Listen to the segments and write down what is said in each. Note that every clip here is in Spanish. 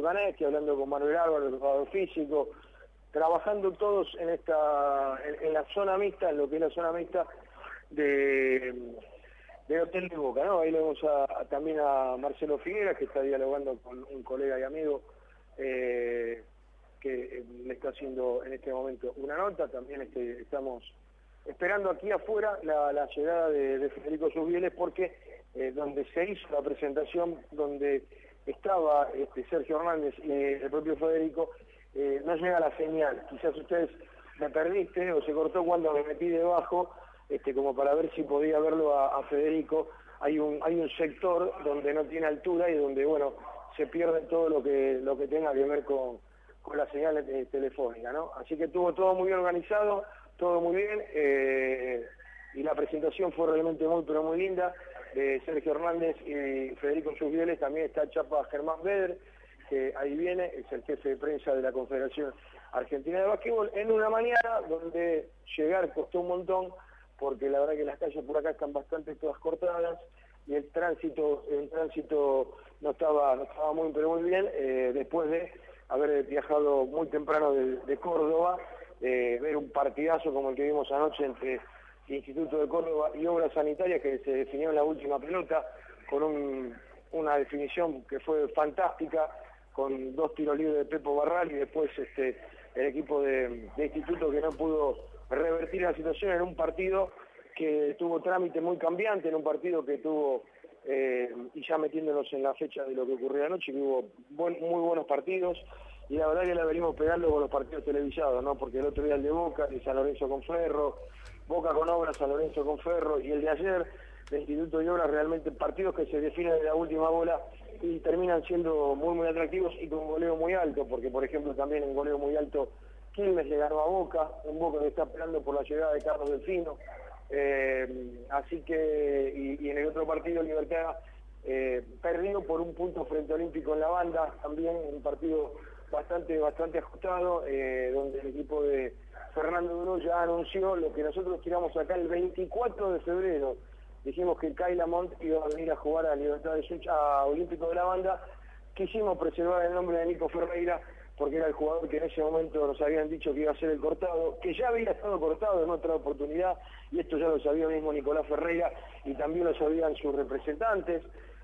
Lucaneschi, hablando con Manuel Álvaro, el preparador físico, trabajando todos en la zona mixta, en lo que es la zona mixta del Hotel de Boca, ¿no? Ahí le vemos también a Marcelo Figueras, que está dialogando con un colega y amigo que le está haciendo en este momento una nota. También estamos esperando aquí afuera la llegada de Federico Susbieles, porque donde se hizo la presentación, donde estaba Sergio Hernández y el propio Federico, no llega la señal. Quizás ustedes me perdiste o se cortó cuando me metí debajo, como para ver si podía verlo a Federico. Hay un sector donde no tiene altura y donde, bueno, se pierde todo lo que tenga que ver con la señal telefónica, ¿no? Así que estuvo todo muy bien organizado, todo muy bien, y la presentación fue realmente muy, pero muy linda, de Sergio Hernández y Federico Susbieles. También está Chapa Germán Beder, que ahí viene, es el jefe de prensa de la Confederación Argentina de Básquetbol, en una mañana donde llegar costó un montón, porque la verdad que las calles por acá están bastante todas cortadas, y el tránsito no estaba muy, pero muy bien, después de haber viajado muy temprano de Córdoba, ver un partidazo como el que vimos anoche entre Instituto de Córdoba y Obras Sanitarias, que se definió en la última pelota, con una definición que fue fantástica, con 2 tiros libres de Pepo Barral, y después el equipo de Instituto, que no pudo revertir la situación en un partido que tuvo trámite muy cambiante, en un partido que tuvo, y ya metiéndonos en la fecha de lo que ocurrió anoche, que hubo muy buenos partidos, y la verdad que la venimos pegando con los partidos televisados, ¿no? Porque el otro día el de Boca, de San Lorenzo con Ferro, Boca con Obras, San Lorenzo con Ferro, y el de ayer, de Instituto y Obras, realmente partidos que se definen de la última bola y terminan siendo muy, muy atractivos y con goleo muy alto, porque por ejemplo también en goleo muy alto Quilmes le ganó a Boca, un Boca que está esperando por la llegada de Carlos Delfino, así que, y en el otro partido Libertad perdido por un punto frente a Olímpico en la Banda, también un partido bastante ajustado, donde el equipo de Fernando Duró ya anunció lo que nosotros tiramos acá el 24 de febrero. Dijimos que Kyle Lamont iba a venir a jugar a Libertad de Such, a Olímpico de la Banda. Quisimos preservar el nombre de Nico Ferreira, porque era el jugador que en ese momento nos habían dicho que iba a ser el cortado, que ya había estado cortado en otra oportunidad, y esto ya lo sabía mismo Nicolás Ferreira, y también lo sabían sus representantes,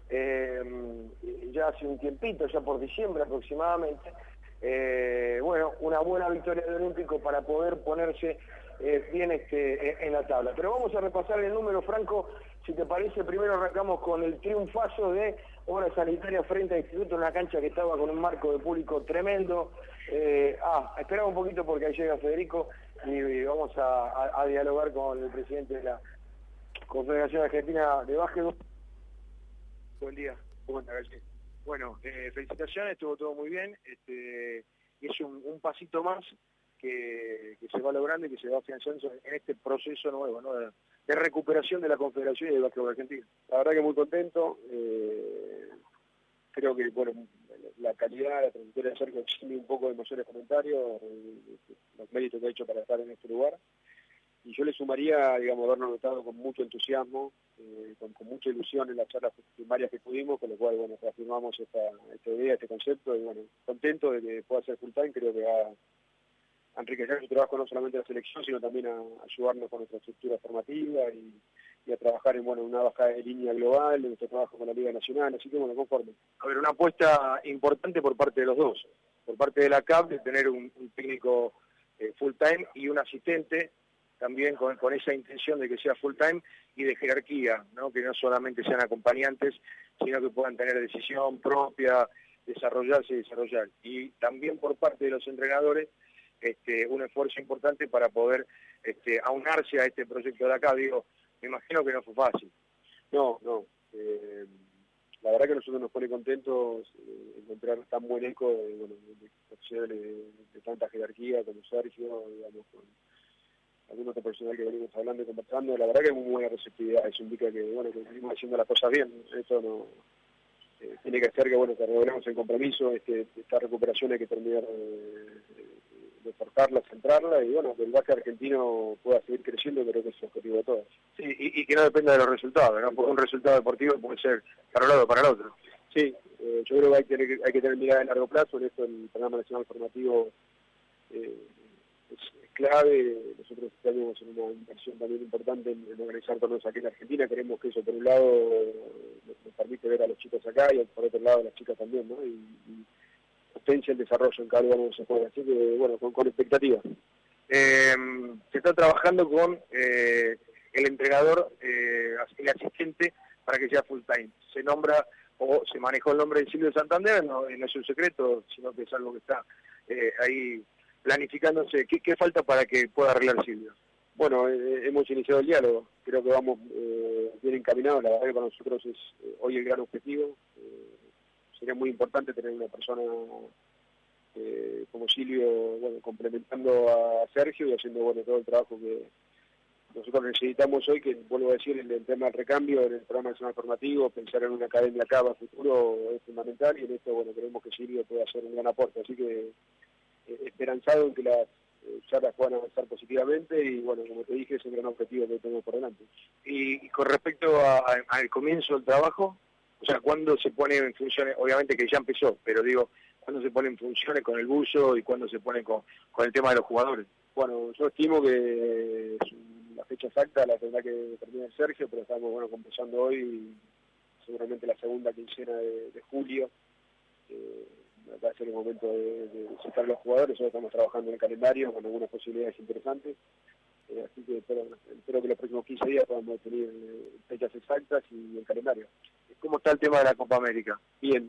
ya hace un tiempito, ya por diciembre aproximadamente. Bueno, una buena victoria de Olímpico para poder ponerse bien en la tabla. Pero vamos a repasar el número, Franco, si te parece. Primero arrancamos con el triunfazo de Obras Sanitarias frente a Instituto, en una cancha que estaba con un marco de público tremendo. Esperamos un poquito porque ahí llega Federico y vamos a dialogar con el presidente de la Confederación Argentina de Básquetbol. Buen día, ¿cómo anda, Galche? Bueno, felicitaciones, estuvo todo muy bien, es un pasito más que se va logrando y que se va afianzando en este proceso nuevo, ¿no? de recuperación de la Confederación y del básquetbol argentino. La verdad que muy contento, creo que bueno, la calidad, la trayectoria de Sergio exime un poco de mayores comentarios, los méritos que ha hecho para estar en este lugar. Y yo le sumaría, digamos, habernos notado con mucho entusiasmo, con mucha ilusión en las charlas primarias que pudimos, con lo cual, bueno, reafirmamos esta idea, este concepto, y bueno, contento de que pueda ser full time. Creo que va a enriquecer su trabajo no solamente a la selección, sino también a ayudarnos con nuestra estructura formativa y a trabajar en una baja de línea global, en nuestro trabajo con la Liga Nacional, así que bueno, conforme. A ver, una apuesta importante por parte de los dos, por parte de la CAP, de tener un técnico full time y un asistente también con esa intención de que sea full time y de jerarquía, ¿no? Que no solamente sean acompañantes, sino que puedan tener decisión propia, desarrollarse y desarrollar. Y también por parte de los entrenadores, un esfuerzo importante para poder aunarse a este proyecto de acá. Digo, me imagino que no fue fácil. No. La verdad que a nosotros nos pone contentos encontrar tan buen eco de profesionales de tanta jerarquía como Sergio, digamos, con algún otro personal que venimos hablando y conversando. La verdad que hay muy buena receptividad, eso indica que bueno, que venimos haciendo las cosas bien. Esto no tiene que ser que bueno, que redoblemos el compromiso, esta recuperación hay que terminar de forjarla, centrarla, y bueno, que el básquet argentino pueda seguir creciendo, creo que es el objetivo de todos. Sí, y que no dependa de los resultados, ¿no? Porque un resultado deportivo puede ser para un lado o para el otro. Sí, yo creo que hay que tener mirada a largo plazo. En esto el programa nacional formativo es clave. Nosotros tenemos una inversión también importante en organizar torneos aquí en Argentina. Queremos que eso, por un lado, nos permite ver a los chicos acá y por otro lado a las chicas también, ¿no? Y potencia el desarrollo en cada lugar donde se juega. Así que, bueno, con expectativa. Se está trabajando con el entrenador, el asistente, para que sea full time. Se nombra o se manejó el nombre de Silvio Santander, no es un secreto, sino que es algo que está ahí planificándose. ¿Qué falta para que pueda arreglar Silvio? Bueno, hemos iniciado el diálogo, creo que vamos bien encaminados. La verdad que para nosotros es hoy el gran objetivo. Sería muy importante tener una persona como Silvio, bueno, complementando a Sergio y haciendo, bueno, todo el trabajo que nosotros necesitamos hoy, que vuelvo a decir, el tema del recambio en el programa nacional formativo, pensar en una academia acá a futuro es fundamental, y en esto, bueno, creemos que Silvio puede hacer un gran aporte, así que esperanzado en que las charlas puedan avanzar positivamente, y bueno, como te dije, es un gran objetivo que tenemos por delante. Y con respecto al comienzo del trabajo, o sea, ¿cuándo se pone en funciones? Obviamente que ya empezó, pero digo, ¿cuándo se pone en funciones con el buzo y cuándo se pone con el tema de los jugadores? Bueno, yo estimo que la fecha exacta la tendrá que determinar Sergio, pero estamos, bueno, comenzando hoy, seguramente la segunda quincena de julio. Va a ser el momento de citar los jugadores. Hoy estamos trabajando en el calendario con algunas posibilidades interesantes. Así que espero que los próximos 15 días podamos definir fechas exactas y el calendario. ¿Cómo está el tema de la Copa América? Bien.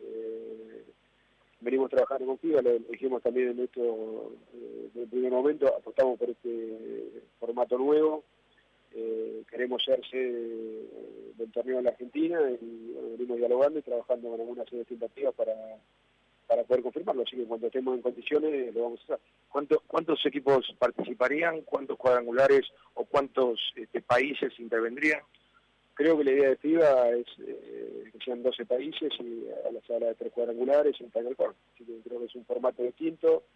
Venimos trabajando con FIBA, lo dijimos también en esto desde el primer momento, apostamos por este formato nuevo. Queremos ser sede del torneo en la Argentina y bueno, venimos dialogando y trabajando con algunas series tentativas para poder confirmarlo, así que cuando estemos en condiciones lo vamos a hacer. ¿Cuántos equipos participarían? ¿Cuántos cuadrangulares o cuántos países intervendrían? Creo que la idea de FIBA es que sean 12 países y a la sala de 3 cuadrangulares y un Final Four. Así que creo que es un formato distinto,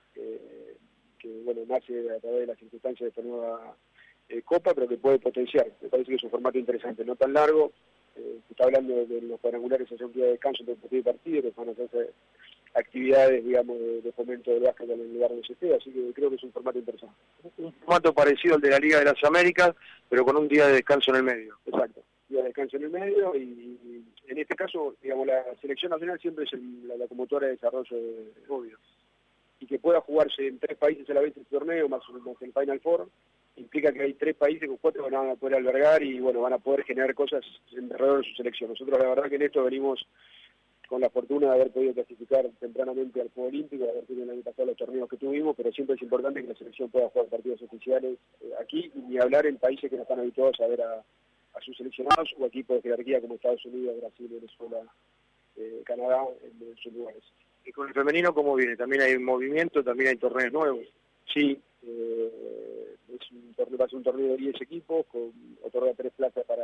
que bueno, nace a través de las circunstancias de esta nueva Copa, pero que puede potenciar. Me parece que es un formato interesante, no tan largo. Se está hablando de los cuadrangulares hacer un día de descanso entre partido y partido, que van a hacerse actividades, digamos, de fomento del básquet en el lugar donde se esté, así que creo que es un formato interesante. Un formato parecido al de la Liga de las Américas, pero con un día de descanso en el medio. Exacto, día de descanso en el medio, y en este caso, digamos, la selección nacional siempre es la locomotora de desarrollo obvio, y que pueda jugarse en 3 países a la vez el torneo, más el Final Four, implica que hay 3 países con 4 que van a poder albergar y bueno, van a poder generar cosas alrededor de su selección. Nosotros la verdad que en esto venimos con la fortuna de haber podido clasificar tempranamente al Juego Olímpico, de haber tenido el año pasado los torneos que tuvimos, pero siempre es importante que la selección pueda jugar partidos oficiales aquí, y ni hablar en países que no están habituados a ver a sus seleccionados, o equipos de jerarquía como Estados Unidos, Brasil, Venezuela, Canadá, en sus lugares. ¿Y con el femenino cómo viene? ¿También hay movimiento? ¿También hay torneos nuevos? Sí, va a ser un torneo de 10 equipos, otorga 3 plazas para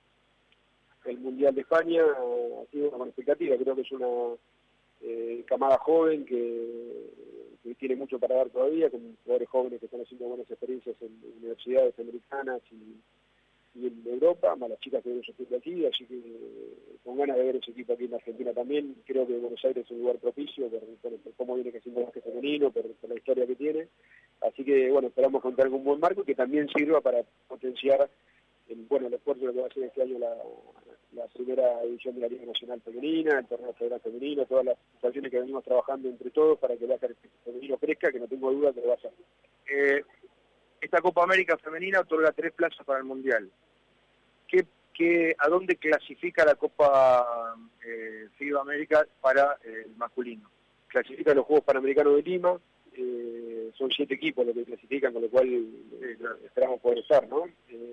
el Mundial de España, así con expectativa. Creo que es una camada joven que tiene mucho para dar todavía, con jugadores jóvenes que están haciendo buenas experiencias en universidades americanas y en Europa, más las chicas que vienen surgiendo aquí, así que con ganas de ver ese equipo aquí en Argentina también. Creo que Buenos Aires es un lugar propicio por cómo viene creciendo el básquet femenino, por la historia que tiene, así que bueno, esperamos contar con un buen marco que también sirva para potenciar el esfuerzo que va a hacer este año la primera edición de la Liga Nacional Femenina, el torneo federal femenino, todas las situaciones que venimos trabajando entre todos para que el básquet femenino crezca, que no tengo duda que lo va a hacer. Esta Copa América Femenina otorga 3 plazas para el Mundial. ¿A dónde clasifica la Copa FIBA América para el masculino? Clasifica los Juegos Panamericanos de Lima, son 7 equipos los que clasifican, con lo cual esperamos poder estar, ¿no?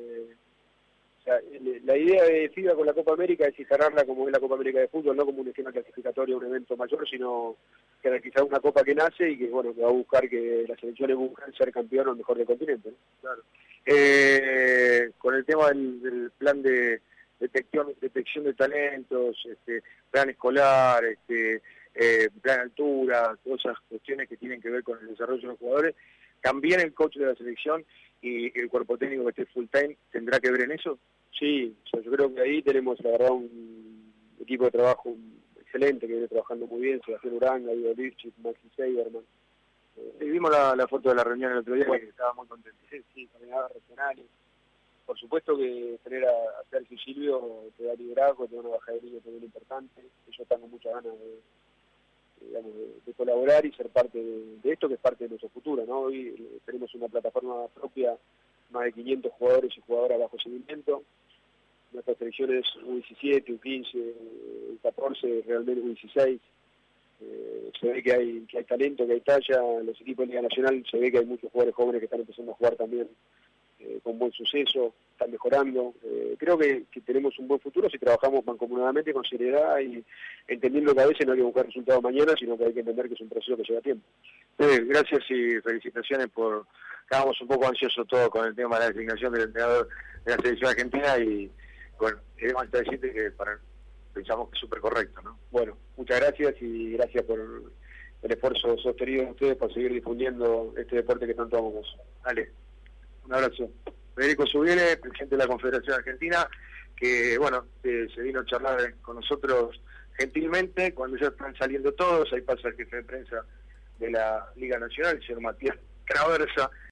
La idea de FIBA con la Copa América es instalarla como es la Copa América de fútbol, no como un esquema clasificatorio, un evento mayor, sino que quizás una copa que nace y que bueno, que va a buscar que las selecciones buscan ser campeón o mejor del continente, ¿no? Claro. Con el tema del plan de detección de talentos, plan escolar, plan altura, todas esas cuestiones que tienen que ver con el desarrollo de los jugadores, ¿también el coach de la selección y el cuerpo técnico que esté full time tendrá que ver en eso? Sí, yo creo que ahí tenemos la verdad equipo de trabajo excelente que viene trabajando muy bien, Sebastián Uranga, Diego Lifchit, Maxi Seiberman. Vimos la foto de la reunión el otro día, que estaba muy contento. Sí, coordinadores regionales. Por supuesto que tener a Sergio y Silvio te da liderazgo, te da una bajada de línea también importante. Ellos están con muchas ganas de colaborar y ser parte de esto, que es parte de nuestro futuro, ¿no? Hoy tenemos una plataforma propia, más de 500 jugadores y jugadoras bajo seguimiento. Nuestras selecciones U17, U15, U14, realmente U16. Se ve que hay talento, que hay talla. En los equipos de Liga Nacional se ve que hay muchos jugadores jóvenes que están empezando a jugar también con buen suceso, están mejorando. Creo que tenemos un buen futuro si trabajamos mancomunadamente, con seriedad y entendiendo que a veces no hay que buscar resultados mañana, sino que hay que entender que es un proceso que lleva tiempo. Gracias y felicitaciones por... Estábamos un poco ansiosos todos con el tema de la designación del entrenador de la selección argentina y bueno, queremos decirte que pensamos que es súper correcto, ¿no? Bueno, muchas gracias y gracias por el esfuerzo sostenido de ustedes por seguir difundiendo este deporte que tanto amamos. Dale, un abrazo. Federico Zubiele, presidente de la Confederación Argentina, que bueno, se vino a charlar con nosotros gentilmente, cuando ya están saliendo todos, ahí pasa el jefe de prensa de la Liga Nacional, el señor Matías Traversa,